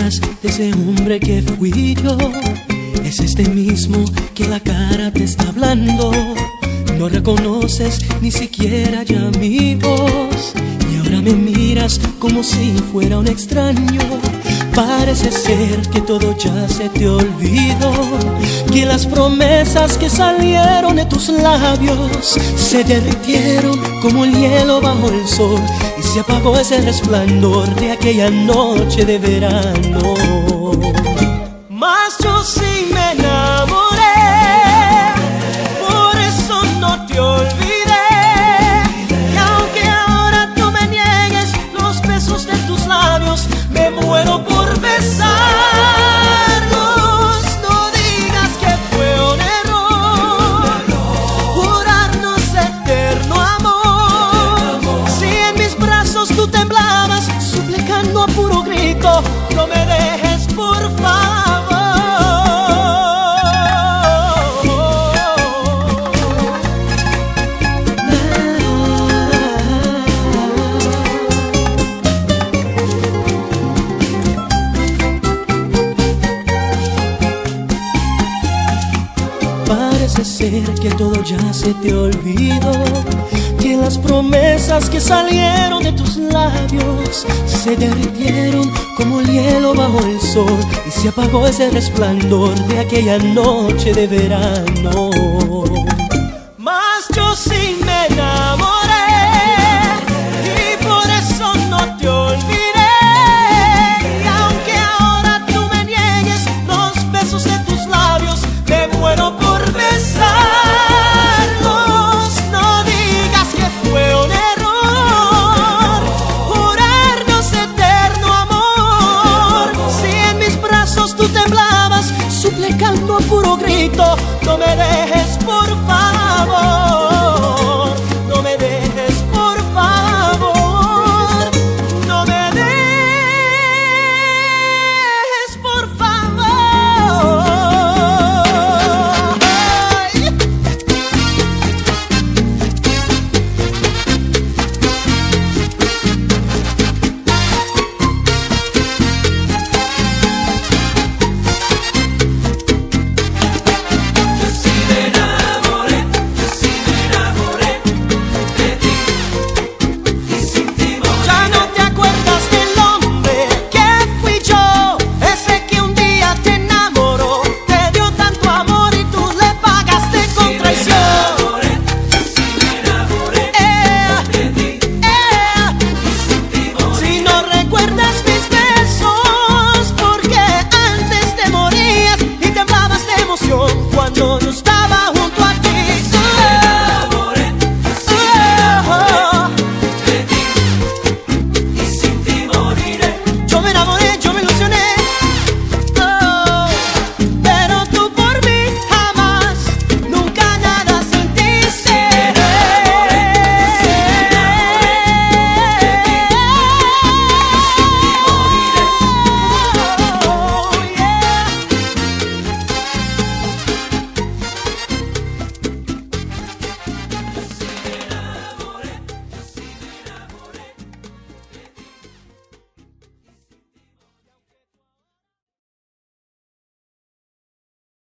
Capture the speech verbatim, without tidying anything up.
acuerdas de ese hombre que fui yo? Es este mismo que la cara te está hablando. No reconoces ni siquiera ya mi voz, y ahora me miras como si fuera un extraño. Parece ser que todo ya se te olvidó, que las promesas que salieron de tus labios se derritieron como el hielo bajo el sol, y se apagó ese resplandor de aquella noche de verano. Mas yo sí me enamoré, por eso no te olvidé. Y aunque ahora tú me niegues los besos de tus labios, me muero por besarlos. No digas que fue un error jurarnos eterno amor. Si en mis brazos tú temblabas, suplicando a puro grito, no me dejes por favor. Parece ser que todo ya se te olvidó, que las promesas que salieron de tus labios se derritieron como el hielo bajo el sol, y se apagó ese resplandor de aquella noche de verano. Mas yo sí me enamoré,